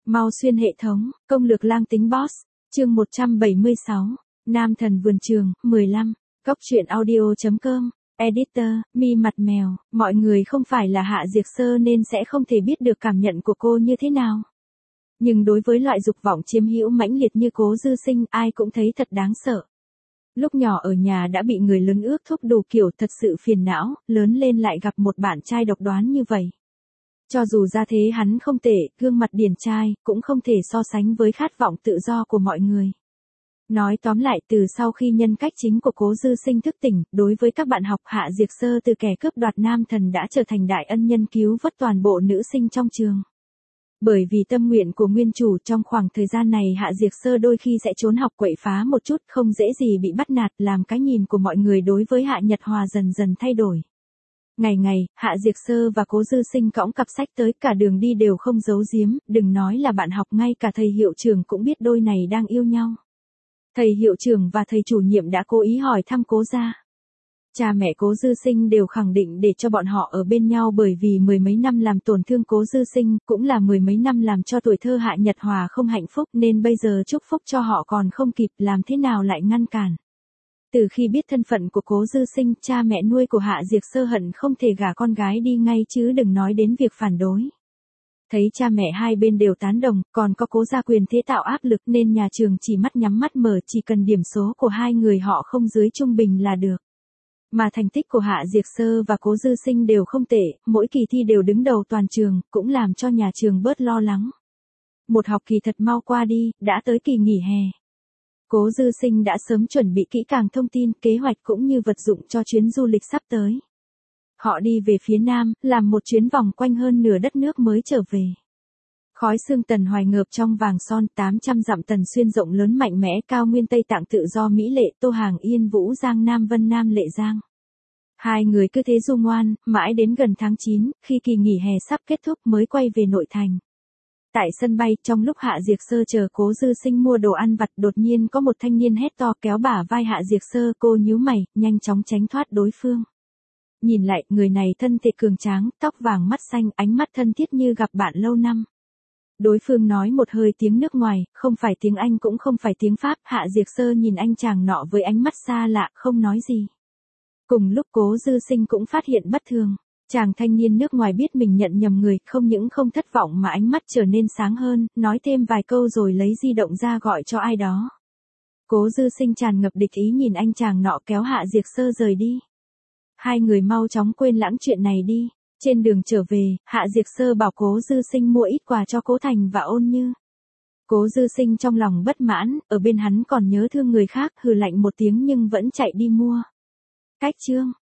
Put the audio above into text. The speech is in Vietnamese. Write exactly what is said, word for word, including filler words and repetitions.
Mau xuyên hệ thống, công lược lang tính boss, chương một trăm bảy mươi sáu, Nam thần vườn trường, mười lăm, Cóc truyện audio.com, editor, mi mặt mèo, mọi người không phải là Hạ Diệc Sơ nên sẽ không thể biết được cảm nhận của cô như thế nào. Nhưng đối với loại dục vọng chiếm hữu mãnh liệt như Cố Dư Sinh, ai cũng thấy thật đáng sợ. Lúc nhỏ ở nhà đã bị người lớn ước thúc đủ kiểu, thật sự phiền não, lớn lên lại gặp một bạn trai độc đoán như vậy. Cho dù ra thế hắn không tệ, gương mặt điển trai, cũng không thể so sánh với khát vọng tự do của mọi người. Nói tóm lại, từ sau khi nhân cách chính của Cố Dư Sinh thức tỉnh, đối với các bạn học, Hạ Diệc Sơ từ kẻ cướp đoạt nam thần đã trở thành đại ân nhân cứu vớt toàn bộ nữ sinh trong trường. Bởi vì tâm nguyện của nguyên chủ, trong khoảng thời gian này Hạ Diệc Sơ đôi khi sẽ trốn học quậy phá một chút, không dễ gì bị bắt nạt, làm cái nhìn của mọi người đối với Hạ Nhật Hòa dần dần thay đổi. Ngày ngày, Hạ Diệc Sơ và Cố Dư Sinh cõng cặp sách tới, cả đường đi đều không giấu giếm, đừng nói là bạn học, ngay cả thầy hiệu trưởng cũng biết đôi này đang yêu nhau. Thầy hiệu trưởng và thầy chủ nhiệm đã cố ý hỏi thăm Cố gia. Cha mẹ Cố Dư Sinh đều khẳng định để cho bọn họ ở bên nhau, bởi vì mười mấy năm làm tổn thương Cố Dư Sinh, cũng là mười mấy năm làm cho tuổi thơ Hạ Nhật Hòa không hạnh phúc, nên bây giờ chúc phúc cho họ còn không kịp, làm thế nào lại ngăn cản. Từ khi biết thân phận của Cố Dư Sinh, cha mẹ nuôi của Hạ Diệc Sơ hận không thể gả con gái đi ngay, chứ đừng nói đến việc phản đối. Thấy cha mẹ hai bên đều tán đồng, còn có Cố gia quyền thế tạo áp lực, nên nhà trường chỉ mắt nhắm mắt mở, chỉ cần điểm số của hai người họ không dưới trung bình là được. Mà thành tích của Hạ Diệc Sơ và Cố Dư Sinh đều không tệ, mỗi kỳ thi đều đứng đầu toàn trường, cũng làm cho nhà trường bớt lo lắng. Một học kỳ thật mau qua đi, đã tới kỳ nghỉ hè. Cố Dư Sinh đã sớm chuẩn bị kỹ càng thông tin, kế hoạch cũng như vật dụng cho chuyến du lịch sắp tới. Họ đi về phía Nam, làm một chuyến vòng quanh hơn nửa đất nước mới trở về. Khói sương tần hoài ngợp trong vàng son, tám trăm dặm tần xuyên rộng lớn mạnh mẽ, cao nguyên Tây Tạng tự do mỹ lệ, Tô Hàng Yên Vũ Giang Nam Vân Nam Lệ Giang. Hai người cứ thế du ngoan, mãi đến gần tháng chín, khi kỳ nghỉ hè sắp kết thúc mới quay về nội thành. Tại sân bay, trong lúc Hạ Diệc Sơ chờ Cố Dư Sinh mua đồ ăn vặt, đột nhiên có một thanh niên hét to kéo bả vai Hạ Diệc Sơ, cô nhíu mày, nhanh chóng tránh thoát đối phương. Nhìn lại, người này thân thể cường tráng, tóc vàng mắt xanh, ánh mắt thân thiết như gặp bạn lâu năm. Đối phương nói một hơi tiếng nước ngoài, không phải tiếng Anh cũng không phải tiếng Pháp, Hạ Diệc Sơ nhìn anh chàng nọ với ánh mắt xa lạ, không nói gì. Cùng lúc Cố Dư Sinh cũng phát hiện bất thường. Chàng thanh niên nước ngoài biết mình nhận nhầm người, không những không thất vọng mà ánh mắt trở nên sáng hơn, nói thêm vài câu rồi lấy di động ra gọi cho ai đó. Cố Dư Sinh tràn ngập địch ý nhìn anh chàng nọ kéo Hạ Diệc Sơ rời đi. Hai người mau chóng quên lãng chuyện này đi. Trên đường trở về, Hạ Diệc Sơ bảo Cố Dư Sinh mua ít quà cho Cố Thành và Ôn Như. Cố Dư Sinh trong lòng bất mãn, ở bên hắn còn nhớ thương người khác, hừ lạnh một tiếng nhưng vẫn chạy đi mua. Cách chương,